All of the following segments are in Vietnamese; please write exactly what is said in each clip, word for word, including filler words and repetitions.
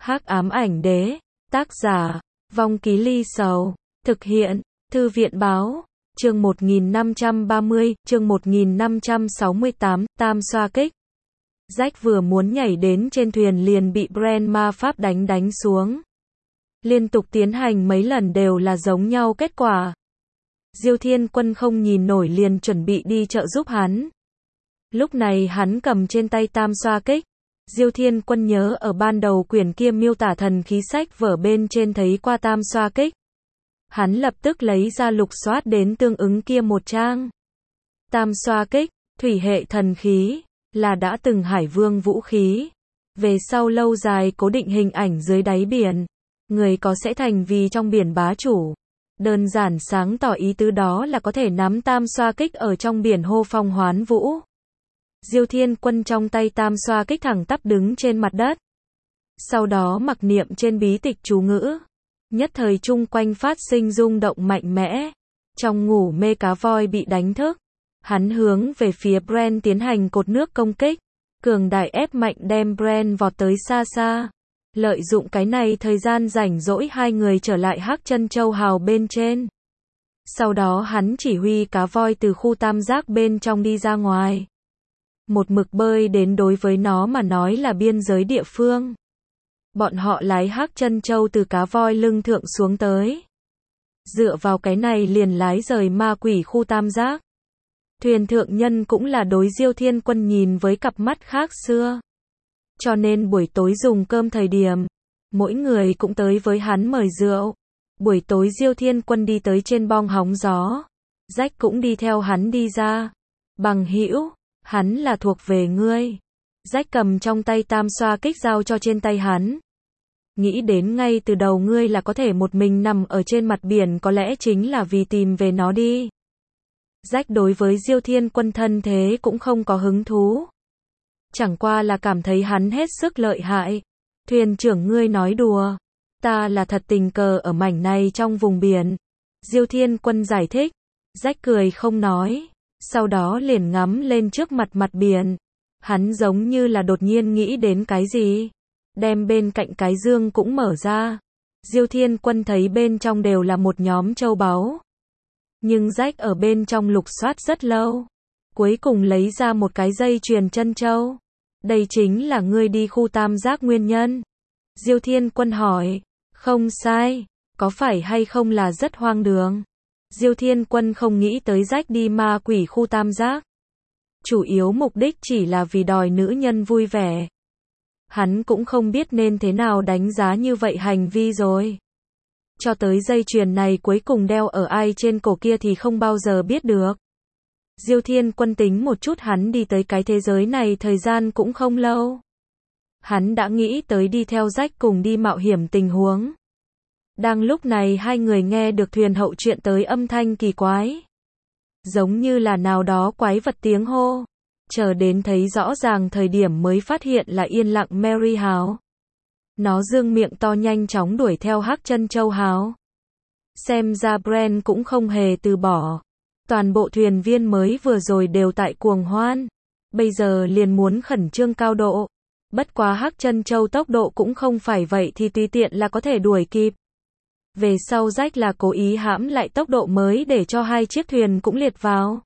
Hắc ám ảnh đế, tác giả, Vong Ký Ly Sầu, thực hiện, Thư viện báo, chương một nghìn năm trăm ba mươi, chương một nghìn năm trăm sáu mươi tám, tam xoa kích. Jack vừa muốn nhảy đến trên thuyền liền bị Brand ma pháp đánh đánh xuống. Liên tục tiến hành mấy lần đều là giống nhau kết quả. Diêu Thiên Quân không nhìn nổi liền chuẩn bị đi trợ giúp hắn. Lúc này hắn cầm trên tay tam xoa kích. Diêu Thiên Quân nhớ ở ban đầu quyển kia miêu tả thần khí sách vở bên trên thấy qua tam xoa kích. Hắn lập tức lấy ra lục soát đến tương ứng kia một trang. Tam xoa kích, thủy hệ thần khí, là đã từng hải vương vũ khí. Về sau lâu dài cố định hình ảnh dưới đáy biển. Người có sẽ thành vì trong biển bá chủ. Đơn giản sáng tỏ ý tứ đó là có thể nắm tam xoa kích ở trong biển hô phong hoán vũ. Diêu Thiên Quân trong tay tam xoa kích thẳng tắp đứng trên mặt đất. Sau đó mặc niệm trên bí tịch chú ngữ. Nhất thời chung quanh phát sinh rung động mạnh mẽ. Trong ngủ mê cá voi bị đánh thức. Hắn hướng về phía Brand tiến hành cột nước công kích. Cường đại ép mạnh đem Brand vọt tới xa xa. Lợi dụng cái này thời gian rảnh rỗi hai người trở lại Hắc Chân Châu hào bên trên. Sau đó hắn chỉ huy cá voi từ khu tam giác bên trong đi ra ngoài. Một mực bơi đến đối với nó mà nói là biên giới địa phương. Bọn họ lái Hắc Chân Châu từ cá voi lưng thượng xuống tới. Dựa vào cái này liền lái rời ma quỷ khu tam giác. Thuyền thượng nhân cũng là đối Diêu Thiên Quân nhìn với cặp mắt khác xưa. Cho nên buổi tối dùng cơm thời điểm, mỗi người cũng tới với hắn mời rượu. Buổi tối Diêu Thiên Quân đi tới trên bong hóng gió. Jack cũng đi theo hắn đi ra. Bằng hữu, hắn là thuộc về ngươi. Jack cầm trong tay tam xoa kích giao cho trên tay hắn. Nghĩ đến ngay từ đầu ngươi là có thể một mình nằm ở trên mặt biển có lẽ chính là vì tìm về nó đi. Jack đối với Diêu Thiên Quân thân thế cũng không có hứng thú. Chẳng qua là cảm thấy hắn hết sức lợi hại. Thuyền trưởng ngươi nói đùa. Ta là thật tình cờ ở mảnh này trong vùng biển. Diêu Thiên Quân giải thích. Jack cười không nói. Sau đó liền ngắm lên trước mặt mặt biển. Hắn giống như là đột nhiên nghĩ đến cái gì. Đem bên cạnh cái dương cũng mở ra. Diêu Thiên Quân thấy bên trong đều là một nhóm châu báu. Nhưng Jack ở bên trong lục soát rất lâu. Cuối cùng lấy ra một cái dây chuyền chân châu. Đây chính là ngươi đi khu tam giác nguyên nhân. Diêu Thiên Quân hỏi. Không sai. Có phải hay không là rất hoang đường? Diêu Thiên Quân không nghĩ tới Jack đi ma quỷ khu tam giác. Chủ yếu mục đích chỉ là vì đòi nữ nhân vui vẻ. Hắn cũng không biết nên thế nào đánh giá như vậy hành vi rồi. Cho tới dây chuyền này cuối cùng đeo ở ai trên cổ kia thì không bao giờ biết được. Diêu Thiên Quân tính một chút hắn đi tới cái thế giới này thời gian cũng không lâu. Hắn đã nghĩ tới đi theo Jack cùng đi mạo hiểm tình huống. Đang lúc này hai người nghe được thuyền hậu chuyện tới âm thanh kỳ quái. Giống như là nào đó quái vật tiếng hô. Chờ đến thấy rõ ràng thời điểm mới phát hiện là yên lặng Mary Hào. Nó dương miệng to nhanh chóng đuổi theo Hắc Chân Châu hào. Xem ra Brand cũng không hề từ bỏ. Toàn bộ thuyền viên mới vừa rồi đều tại cuồng hoan. Bây giờ liền muốn khẩn trương cao độ. Bất quá Hắc Chân Châu tốc độ cũng không phải vậy thì tùy tiện là có thể đuổi kịp. Về sau Jack là cố ý hãm lại tốc độ mới để cho hai chiếc thuyền cũng liệt vào.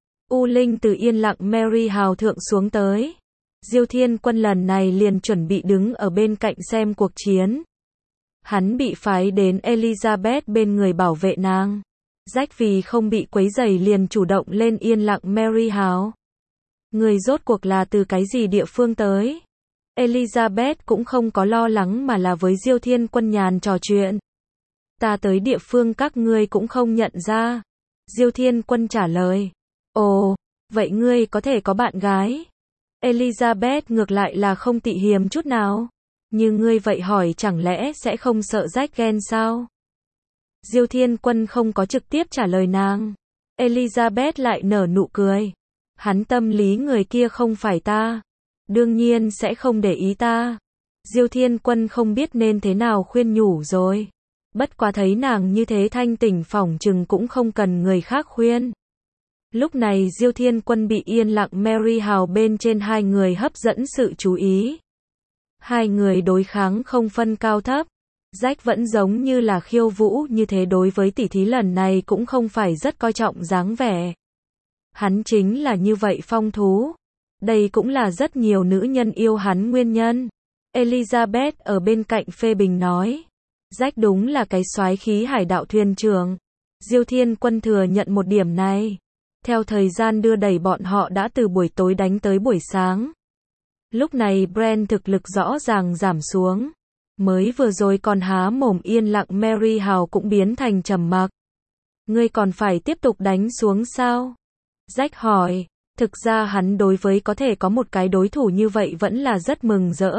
U Linh từ yên lặng Mary hào thượng xuống tới. Diêu Thiên Quân lần này liền chuẩn bị đứng ở bên cạnh xem cuộc chiến. Hắn bị phái đến Elizabeth bên người bảo vệ nàng. Jack vì không bị quấy rầy liền chủ động lên yên lặng Mary hào. Người rốt cuộc là từ cái gì địa phương tới? Elizabeth cũng không có lo lắng mà là với Diêu Thiên Quân nhàn trò chuyện. Ta tới địa phương các ngươi cũng không nhận ra. Diêu Thiên Quân trả lời. Ồ, vậy ngươi có thể có bạn gái? Elizabeth ngược lại là không tị hiềm chút nào. Nhưng ngươi vậy hỏi chẳng lẽ sẽ không sợ Jack ghen sao? Diêu Thiên Quân không có trực tiếp trả lời nàng. Elizabeth lại nở nụ cười. Hắn tâm lý người kia không phải ta. Đương nhiên sẽ không để ý ta. Diêu Thiên Quân không biết nên thế nào khuyên nhủ rồi. Bất quá thấy nàng như thế thanh tỉnh phỏng chừng cũng không cần người khác khuyên. Lúc này Diêu Thiên Quân bị yên lặng Mary hào bên trên hai người hấp dẫn sự chú ý. Hai người đối kháng không phân cao thấp. Jack vẫn giống như là khiêu vũ như thế, đối với tỉ thí lần này cũng không phải rất coi trọng dáng vẻ. Hắn chính là như vậy phong thú. Đây cũng là rất nhiều nữ nhân yêu hắn nguyên nhân. Elizabeth ở bên cạnh phê bình nói. Jack đúng là cái soái khí hải đạo thuyền trưởng. Diêu Thiên Quân thừa nhận một điểm này. Theo thời gian đưa đẩy, bọn họ đã từ buổi tối đánh tới buổi sáng. Lúc này Brand thực lực rõ ràng giảm xuống. Mới vừa rồi còn há mồm yên lặng Mary Hào cũng biến thành trầm mặc. Ngươi còn phải tiếp tục đánh xuống sao? Jack hỏi. Thực ra hắn đối với có thể có một cái đối thủ như vậy vẫn là rất mừng rỡ.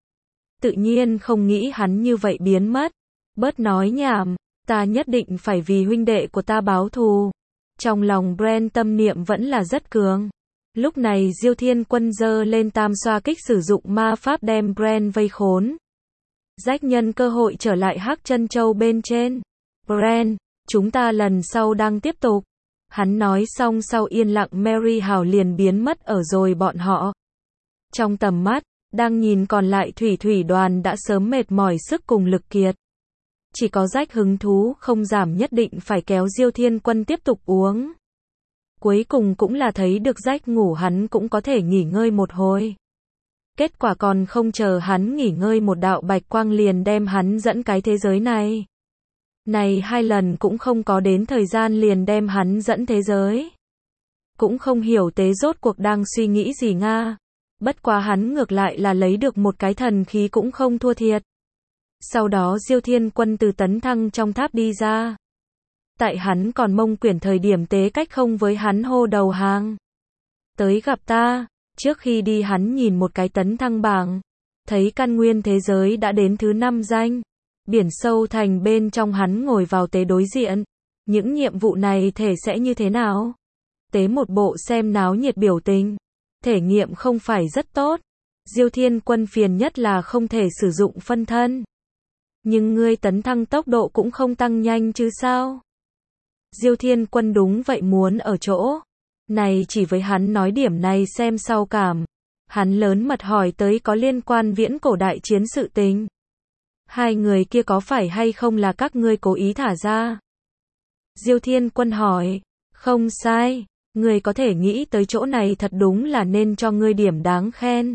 Tự nhiên không nghĩ hắn như vậy biến mất. Bớt nói nhảm, ta nhất định phải vì huynh đệ của ta báo thù. Trong lòng Brand tâm niệm vẫn là rất cường. Lúc này Diêu Thiên Quân giơ lên tam xoa kích, sử dụng ma pháp đem Brand vây khốn. Jack nhân cơ hội trở lại Hắc Chân Châu bên trên. Brand, chúng ta lần sau đang tiếp tục. Hắn nói xong sau yên lặng Mary Hào liền biến mất ở rồi bọn họ. Trong tầm mắt, đang nhìn còn lại thủy thủy đoàn đã sớm mệt mỏi sức cùng lực kiệt. Chỉ có Jack hứng thú không giảm, nhất định phải kéo Diêu Thiên Quân tiếp tục uống. Cuối cùng cũng là thấy được Jack ngủ, hắn cũng có thể nghỉ ngơi một hồi. Kết quả còn không chờ hắn nghỉ ngơi, một đạo bạch quang liền đem hắn dẫn cái thế giới này. Này hai lần cũng không có đến thời gian liền đem hắn dẫn thế giới. Cũng không hiểu Tế rốt cuộc đang suy nghĩ gì nga. Bất quá hắn ngược lại là lấy được một cái thần khí cũng không thua thiệt. Sau đó Diêu Thiên Quân từ tấn thăng trong tháp đi ra. Tại hắn còn mông quyển thời điểm, Tế cách không với hắn hô đầu hàng. Tới gặp ta. Trước khi đi hắn nhìn một cái tấn thăng bảng. Thấy căn nguyên thế giới đã đến thứ năm danh. Biển sâu thành bên trong, hắn ngồi vào Tế đối diện. Những nhiệm vụ này thể sẽ như thế nào? Tế một bộ xem náo nhiệt biểu tình. Thể nghiệm không phải rất tốt. Diêu Thiên Quân phiền nhất là không thể sử dụng phân thân. Nhưng ngươi tấn thăng tốc độ cũng không tăng nhanh chứ sao? Diêu Thiên Quân đúng vậy muốn ở chỗ này chỉ với hắn nói điểm này xem sau cảm. Hắn lớn mật hỏi tới có liên quan viễn cổ đại chiến sự tình. Hai người kia có phải hay không là các ngươi cố ý thả ra? Diêu Thiên Quân hỏi. Không sai. Ngươi có thể nghĩ tới chỗ này thật đúng là nên cho ngươi điểm đáng khen.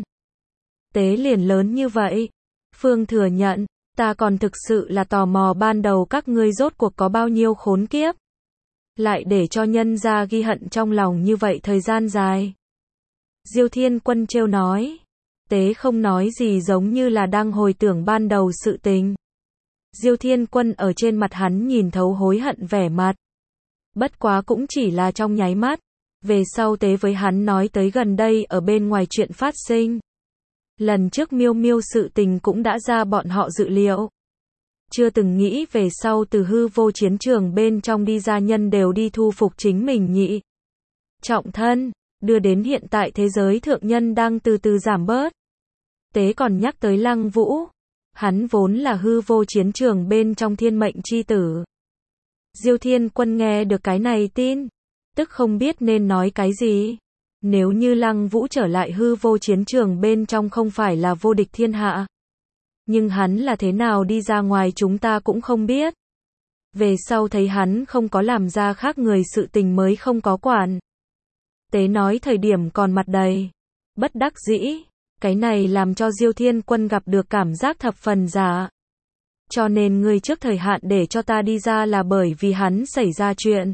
Tế liền lớn như vậy. Phương thừa nhận. Ta còn thực sự là tò mò ban đầu các ngươi rốt cuộc có bao nhiêu khốn kiếp. Lại để cho nhân gia ghi hận trong lòng như vậy thời gian dài. Diêu Thiên Quân trêu nói. Tế không nói gì, giống như là đang hồi tưởng ban đầu sự tình. Diêu Thiên Quân ở trên mặt hắn nhìn thấu hối hận vẻ mặt. Bất quá cũng chỉ là trong nháy mắt. Về sau Tế với hắn nói tới gần đây ở bên ngoài chuyện phát sinh. Lần trước Miêu Miêu sự tình cũng đã ra bọn họ dự liệu. Chưa từng nghĩ về sau từ hư vô chiến trường bên trong đi ra nhân đều đi thu phục chính mình nhị trọng thân, đưa đến hiện tại thế giới thượng nhân đang từ từ giảm bớt. Tế còn nhắc tới Lăng Vũ. Hắn vốn là hư vô chiến trường bên trong thiên mệnh chi tử. Diêu Thiên Quân nghe được cái này tin, tức không biết nên nói cái gì. Nếu như Lăng Vũ trở lại hư vô chiến trường bên trong không phải là vô địch thiên hạ. Nhưng hắn là thế nào đi ra ngoài chúng ta cũng không biết. Về sau thấy hắn không có làm ra khác người sự tình mới không có quản. Tế nói thời điểm còn mặt đầy bất đắc dĩ. Cái này làm cho Diêu Thiên Quân gặp được cảm giác thập phần giả. Cho nên ngươi trước thời hạn để cho ta đi ra là bởi vì hắn xảy ra chuyện.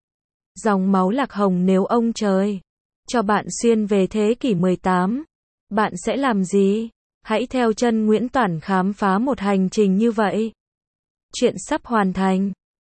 Dòng máu Lạc Hồng, nếu ông trời cho bạn xuyên về thế kỷ mười tám, bạn sẽ làm gì? Hãy theo chân Nguyễn Toản khám phá một hành trình như vậy. Chuyện sắp hoàn thành.